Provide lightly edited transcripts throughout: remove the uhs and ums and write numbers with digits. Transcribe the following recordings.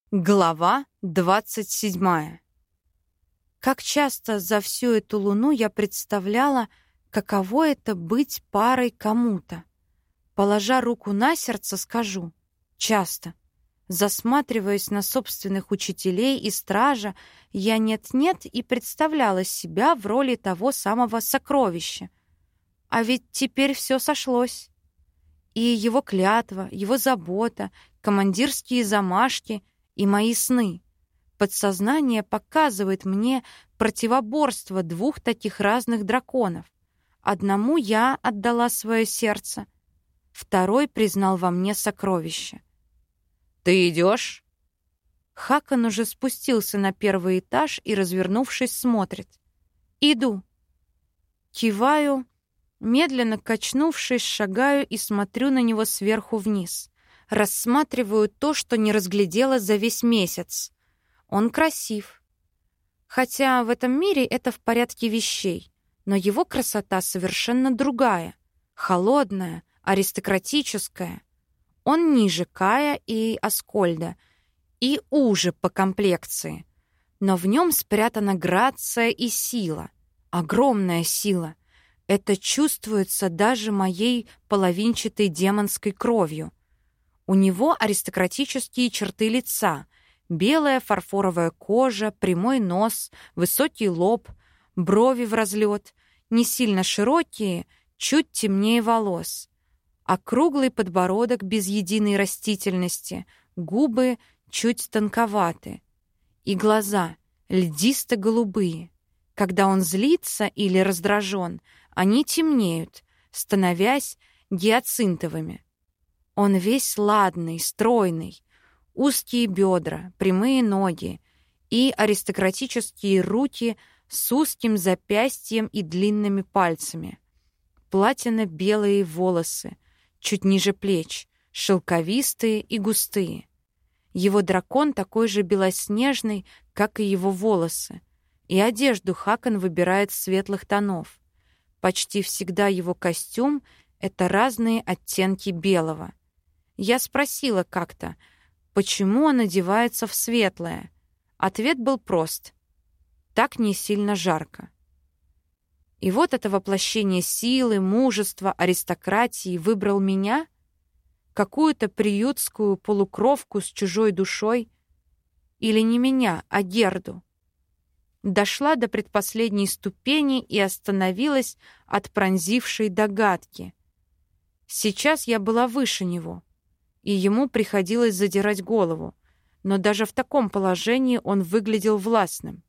Глава 27. Как часто за всю эту луну я представляла, каково это быть парой кому-то. Положа руку на сердце, скажу: часто. Засматриваясь на собственных учителей и стража, я нет-нет и представляла себя в роли того самого сокровища. А ведь теперь все сошлось. И его клятва, его забота, командирские замашки — и мои сны. Подсознание показывает мне противоборство двух таких разных драконов. Одному я отдала свое сердце, второй признал во мне сокровище. «Ты идешь?» Хакон уже спустился на первый этаж и, развернувшись, смотрит. «Иду». Киваю, медленно качнувшись, шагаю и смотрю на него сверху вниз. Рассматриваю то, что не разглядела за весь месяц. Он красив. Хотя в этом мире это в порядке вещей, но его красота совершенно другая, холодная, аристократическая. Он ниже Кая и Аскольда и уже по комплекции, но в нем спрятана грация и сила, огромная сила. Это чувствуется даже моей половинчатой демонской кровью. У него аристократические черты лица, белая фарфоровая кожа, прямой нос, высокий лоб, брови в разлет, не сильно широкие, чуть темнее волос, округлый подбородок без единой растительности, губы чуть тонковаты и глаза льдисто-голубые. Когда он злится или раздражен, они темнеют, становясь гиацинтовыми. Он весь ладный, стройный, узкие бедра, прямые ноги и аристократические руки с узким запястьем и длинными пальцами. Платино-белые волосы, чуть ниже плеч, шелковистые и густые. Его дракон такой же белоснежный, как и его волосы, и одежду Хакон выбирает светлых тонов. Почти всегда его костюм — это разные оттенки белого. Я спросила как-то, почему он одевается в светлое. Ответ был прост: так не сильно жарко. И вот это воплощение силы, мужества, аристократии выбрал меня, какую-то приютскую полукровку с чужой душой, или не меня, а Герду. Дошла до предпоследней ступени и остановилась от пронзившей догадки. Сейчас я была выше него, и ему приходилось задирать голову, но даже в таком положении он выглядел властным.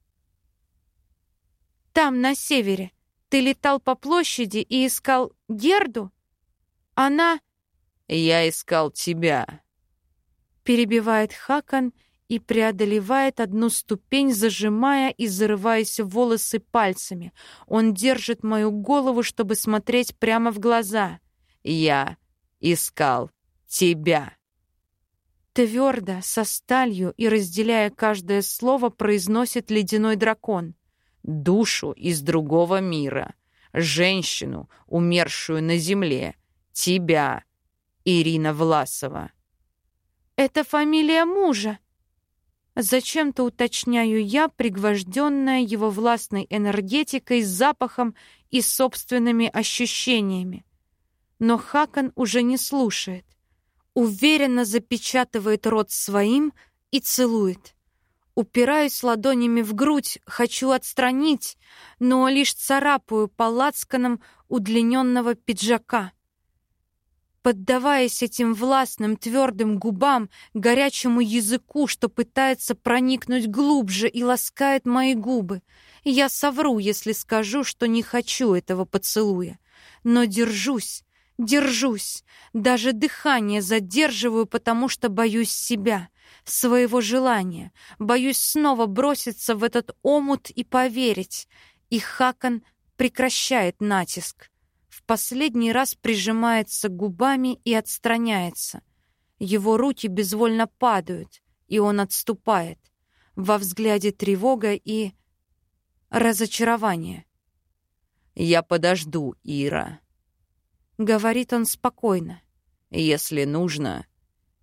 «Там, на севере, ты летал по площади и искал Герду? Она...» «Я искал тебя», — перебивает Хакон и преодолевает одну ступень, зажимая и зарываясь в волосы пальцами. Он держит мою голову, чтобы смотреть прямо в глаза. «Я искал тебя». Твердо, со сталью и разделяя каждое слово, произносит ледяной дракон. «Душу из другого мира, женщину, умершую на земле, тебя, Ирина Власова». «Это фамилия мужа?» Зачем-то уточняю я, пригвожденная его властной энергетикой, запахом и собственными ощущениями. Но Хакон уже не слушает. Уверенно запечатывает рот своим и целует. Упираюсь ладонями в грудь, хочу отстранить, но лишь царапаю по лацканам удлиненного пиджака. Поддаваясь этим властным твердым губам, горячему языку, что пытается проникнуть глубже и ласкает мои губы. Я совру, если скажу, что не хочу этого поцелуя. Но держусь, даже дыхание задерживаю, потому что боюсь себя, своего желания, боюсь снова броситься в этот омут и поверить. И Хакон прекращает натиск. В последний раз прижимается губами и отстраняется. Его руки безвольно падают, и он отступает. Во взгляде тревога и разочарование. «Я подожду, Ира», — говорит он спокойно. «Если нужно,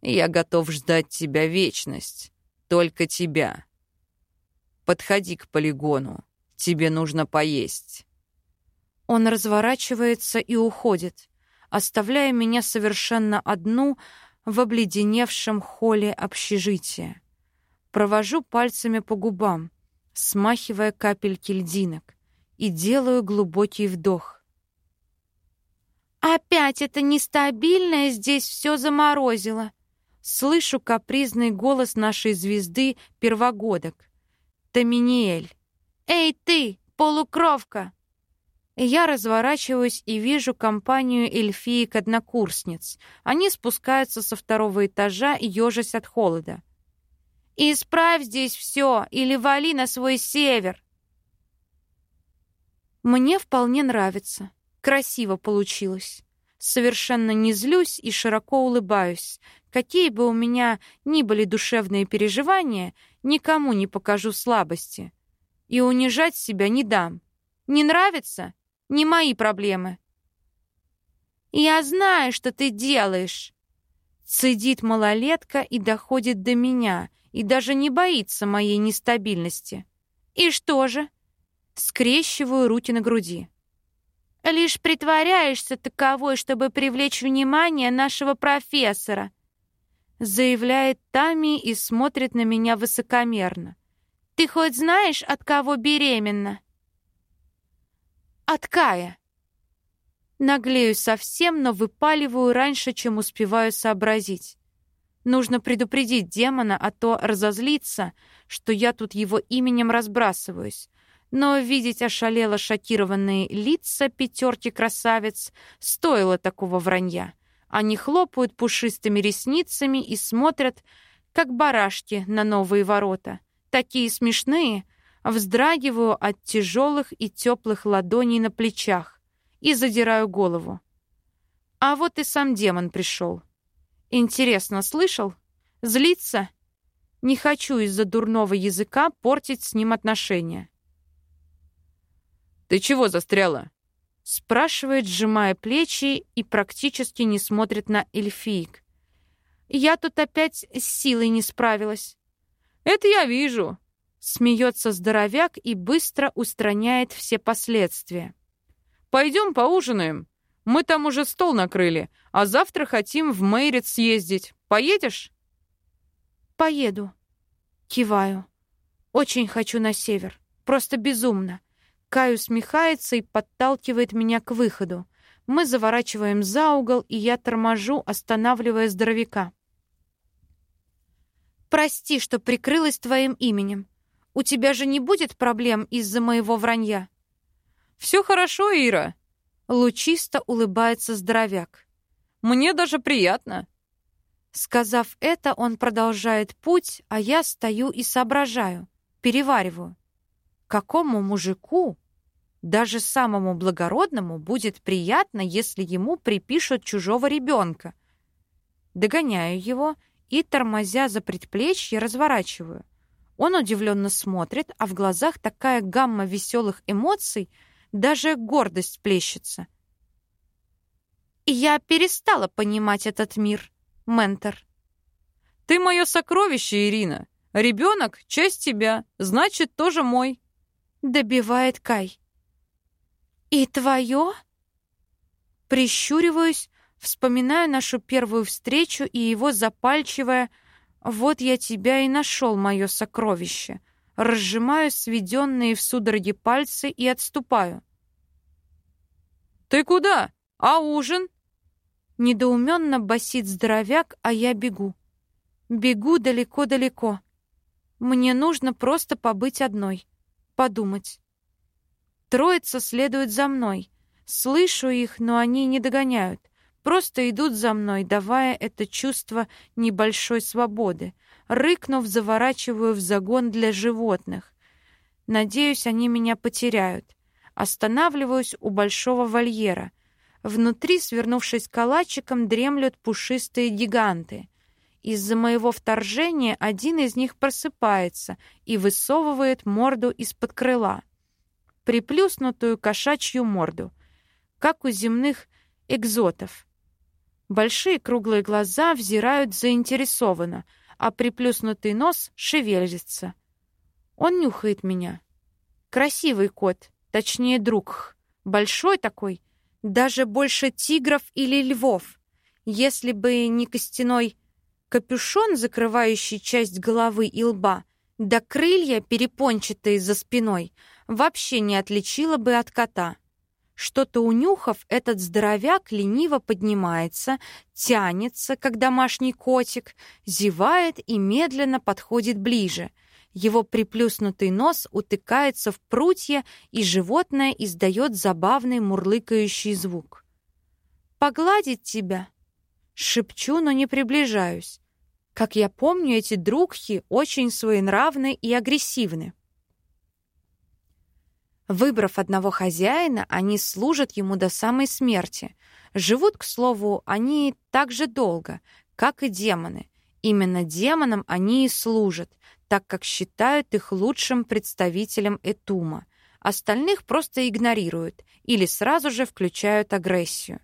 Я готов ждать тебя вечность. Только тебя. Подходи к полигону. Тебе нужно поесть». Он разворачивается и уходит, оставляя меня совершенно одну в обледеневшем холле общежития. Провожу пальцами по губам, смахивая капельки льдинок, и делаю глубокий вдох. «Опять это нестабильное здесь все заморозило!» Слышу капризный голос нашей звезды первогодок. Таминиэль. «Эй ты, полукровка!» Я разворачиваюсь и вижу компанию эльфиек-однокурсниц. Они спускаются со второго этажа, ежась от холода. «Исправь здесь все или вали на свой север!» Мне вполне нравится. Красиво получилось. Совершенно не злюсь и широко улыбаюсь. Какие бы у меня ни были душевные переживания, никому не покажу слабости. И унижать себя не дам. Не нравится? Не мои проблемы. «Я знаю, что ты делаешь!» Цедит малолетка и доходит до меня, и даже не боится моей нестабильности. «И что же?» Скрещиваю руки на груди. «Лишь притворяешься таковой, чтобы привлечь внимание нашего профессора», заявляет Тами и смотрит на меня высокомерно. «Ты хоть знаешь, от кого беременна?» «От Кая». Наглею совсем, но выпаливаю раньше, чем успеваю сообразить. Нужно предупредить демона, а то разозлится, что я тут его именем разбрасываюсь. Но видеть ошалело шокированные лица пятерки красавиц стоило такого вранья. Они хлопают пушистыми ресницами и смотрят, как барашки на новые ворота. Такие смешные. Вздрагиваю от тяжелых и теплых ладоней на плечах и задираю голову. А вот и сам демон пришел. Интересно, слышал? Злится? Не хочу из-за дурного языка портить с ним отношения. «Ты чего застряла?» Спрашивает, сжимая плечи, и практически не смотрит на эльфиек. «Я тут опять с силой не справилась». «Это я вижу». Смеется здоровяк и быстро устраняет все последствия. «Пойдем поужинаем. Мы там уже стол накрыли, а завтра хотим в Мейрит съездить. Поедешь?» «Поеду». Киваю. Очень хочу на север. Просто безумно. Кай усмехается и подталкивает меня к выходу. Мы заворачиваем за угол, и я торможу, останавливая здоровяка. «Прости, что прикрылась твоим именем. У тебя же не будет проблем из-за моего вранья?» «Все хорошо, Ира», — лучисто улыбается здоровяк. «Мне даже приятно». Сказав это, он продолжает путь, а я стою и соображаю, перевариваю. Какому мужику, даже самому благородному, будет приятно, если ему припишут чужого ребенка? Догоняю его и, тормозя за предплечье, разворачиваю. Он удивленно смотрит, а в глазах такая гамма веселых эмоций, даже гордость плещется. И я перестала понимать этот мир, ментор. «Ты мое сокровище, Ирина. Ребенок — часть тебя, значит, тоже мой», — добивает Кай. «И твое?» Прищуриваюсь, вспоминаю нашу первую встречу и его запальчивое «Вот я тебя и нашел, мое сокровище». Разжимаю сведенные в судороги пальцы и отступаю. «Ты куда? А ужин?» Недоуменно басит здоровяк, а я бегу. Бегу далеко-далеко. Мне нужно просто побыть одной, подумать. Троица следует за мной. Слышу их, но они не догоняют. Просто идут за мной, давая это чувство небольшой свободы. Рыкнув, заворачиваю в загон для животных. Надеюсь, они меня потеряют. Останавливаюсь у большого вольера. Внутри, свернувшись калачиком, дремлют пушистые гиганты. Из-за моего вторжения один из них просыпается и высовывает морду из-под крыла. Приплюснутую кошачью морду, как у земных экзотов. Большие круглые глаза взирают заинтересованно, а приплюснутый нос шевелится. Он нюхает меня. Красивый кот, точнее друг. Большой такой, даже больше тигров или львов. Если бы не костяной капюшон, закрывающий часть головы и лба, да крылья, перепончатые за спиной, вообще не отличила бы от кота. Что-то унюхав, этот здоровяк лениво поднимается, тянется, как домашний котик, зевает и медленно подходит ближе. Его приплюснутый нос утыкается в прутья, и животное издает забавный мурлыкающий звук. «Погладить тебя?» Шепчу, но не приближаюсь. Как я помню, эти другхи очень своенравны и агрессивны. Выбрав одного хозяина, они служат ему до самой смерти. Живут, к слову, они так же долго, как и демоны. Именно демонам они и служат, так как считают их лучшим представителем Этума. Остальных просто игнорируют или сразу же включают агрессию.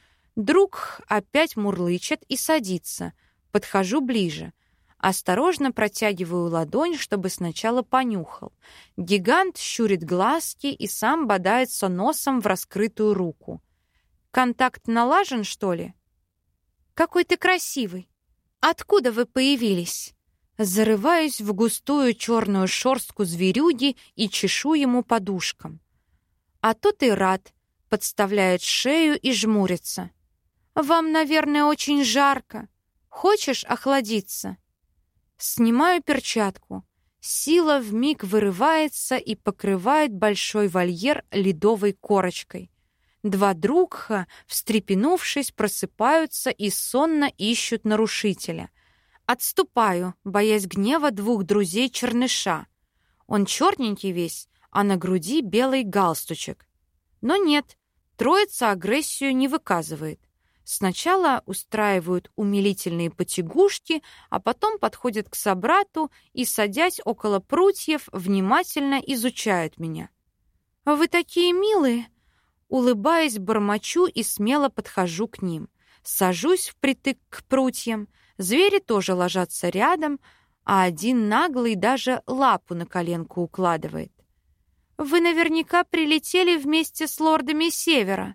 Друг опять мурлычет и садится. Подхожу ближе. Осторожно протягиваю ладонь, чтобы сначала понюхал. Гигант щурит глазки и сам бодается носом в раскрытую руку. «Контакт налажен, что ли?» «Какой ты красивый! Откуда вы появились?» Зарываюсь в густую черную шерстку зверюги и чешу ему подушком. «А то ты рад», — подставляет шею и жмурится. «Вам, наверное, очень жарко. Хочешь охладиться?» Снимаю перчатку. Сила вмиг вырывается и покрывает большой вольер ледовой корочкой. Два друга, встрепенувшись, просыпаются и сонно ищут нарушителя. Отступаю, боясь гнева двух друзей черныша. Он черненький весь, а на груди белый галстучек. Но нет, троица агрессию не выказывает. Сначала устраивают умилительные потягушки, а потом подходят к собрату и, садясь около прутьев, внимательно изучают меня. «Вы такие милые!» Улыбаясь, бормочу и смело подхожу к ним. Сажусь впритык к прутьям. Звери тоже ложатся рядом, а один наглый даже лапу на коленку укладывает. «Вы наверняка прилетели вместе с лордами Севера».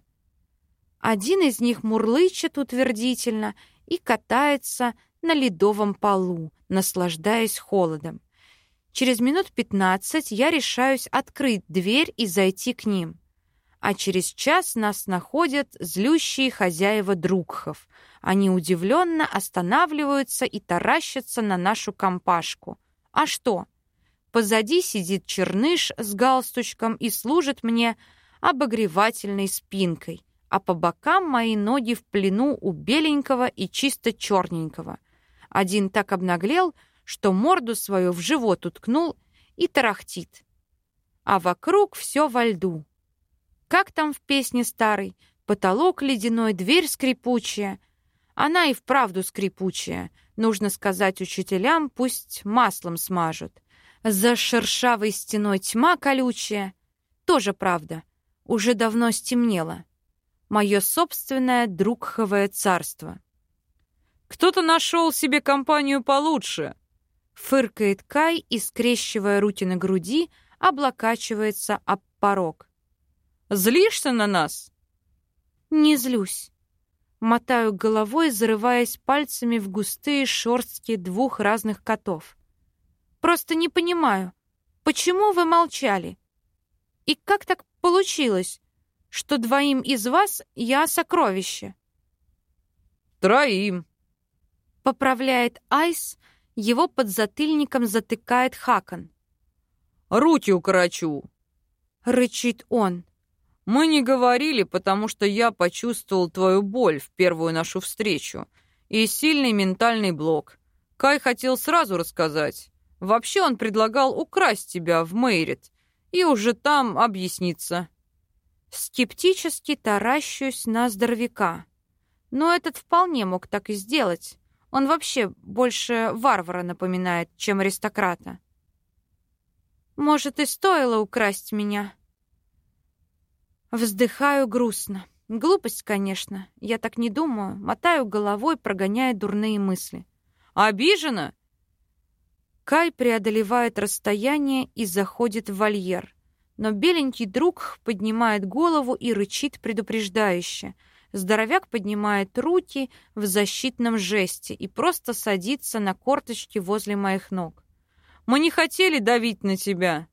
Один из них мурлычет утвердительно и катается на ледовом полу, наслаждаясь холодом. Через минут 15 я решаюсь открыть дверь и зайти к ним. А через час нас находят злющие хозяева другхов. Они удивленно останавливаются и таращатся на нашу компашку. А что? Позади сидит черныш с галстучком и служит мне обогревательной спинкой, а по бокам мои ноги в плену у беленького и чисто черненького. Один так обнаглел, что морду свою в живот уткнул и тарахтит. А вокруг все во льду. Как там в песне старой? Потолок ледяной, дверь скрипучая. Она и вправду скрипучая. Нужно сказать учителям, пусть маслом смажут. За шершавой стеной тьма колючая. Тоже правда. Уже давно стемнело. Мое собственное другховое царство. «Кто-то нашел себе компанию получше», — фыркает Кай и, скрещивая руки на груди, облокачивается об порог. «Злишься на нас?» «Не злюсь». Мотаю головой, зарываясь пальцами в густые шерстки двух разных котов. «Просто не понимаю, почему вы молчали? И как так получилось, что двоим из вас я сокровище?» «Троим», — поправляет Айс, его подзатыльником затыкает Хакон. «Руки укорочу», — рычит он. «Мы не говорили, потому что я почувствовал твою боль в первую нашу встречу и сильный ментальный блок. Кай хотел сразу рассказать. Вообще он предлагал украсть тебя в Мейрит и уже там объясниться». Скептически таращусь на здоровяка. Но этот вполне мог так и сделать. Он вообще больше варвара напоминает, чем аристократа. «Может, и стоило украсть меня?» Вздыхаю грустно. Глупость, конечно. Я так не думаю. Мотаю головой, прогоняя дурные мысли. Обижена? Кай преодолевает расстояние и заходит в вольер. Но беленький друг поднимает голову и рычит предупреждающе. Здоровяк поднимает руки в защитном жесте и просто садится на корточки возле моих ног. Мы не хотели давить на тебя.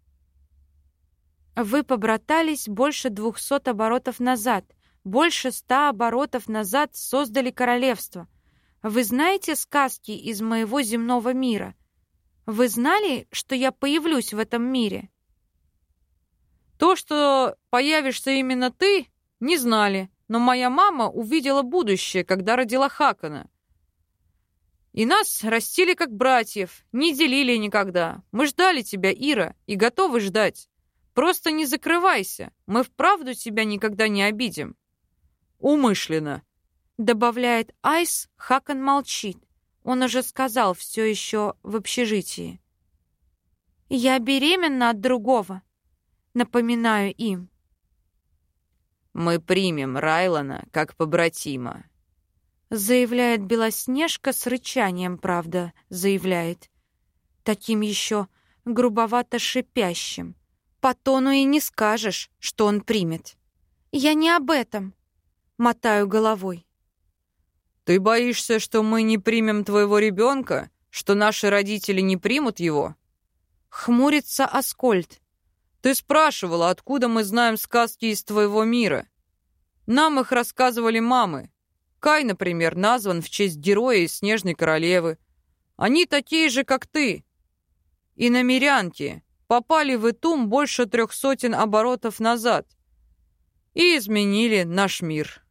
Вы побратались больше 200 оборотов назад. Больше 100 оборотов назад создали королевство. Вы знаете сказки из моего земного мира? Вы знали, что я появлюсь в этом мире? То, что появишься именно ты, не знали, но моя мама увидела будущее, когда родила Хакона. И нас растили как братьев, не делили никогда. Мы ждали тебя, Ира, и готовы ждать. Просто не закрывайся, мы вправду тебя никогда не обидим. Умышленно. Добавляет Айс, Хакон молчит. Он уже сказал все еще в общежитии. Я беременна от другого. Напоминаю им. Мы примем Райлана как побратима. Заявляет Белоснежка с рычанием, правда, заявляет. Таким еще грубовато шипящим. По тону и не скажешь, что он примет. Я не об этом. Мотаю головой. Ты боишься, что мы не примем твоего ребенка? Что наши родители не примут его? Хмурится Аскольд. Ты спрашивала, откуда мы знаем сказки из твоего мира. Нам их рассказывали мамы. Кай, например, назван в честь героя из Снежной королевы. Они такие же, как ты. Иномирянки попали в Итум больше 300 оборотов назад и изменили наш мир.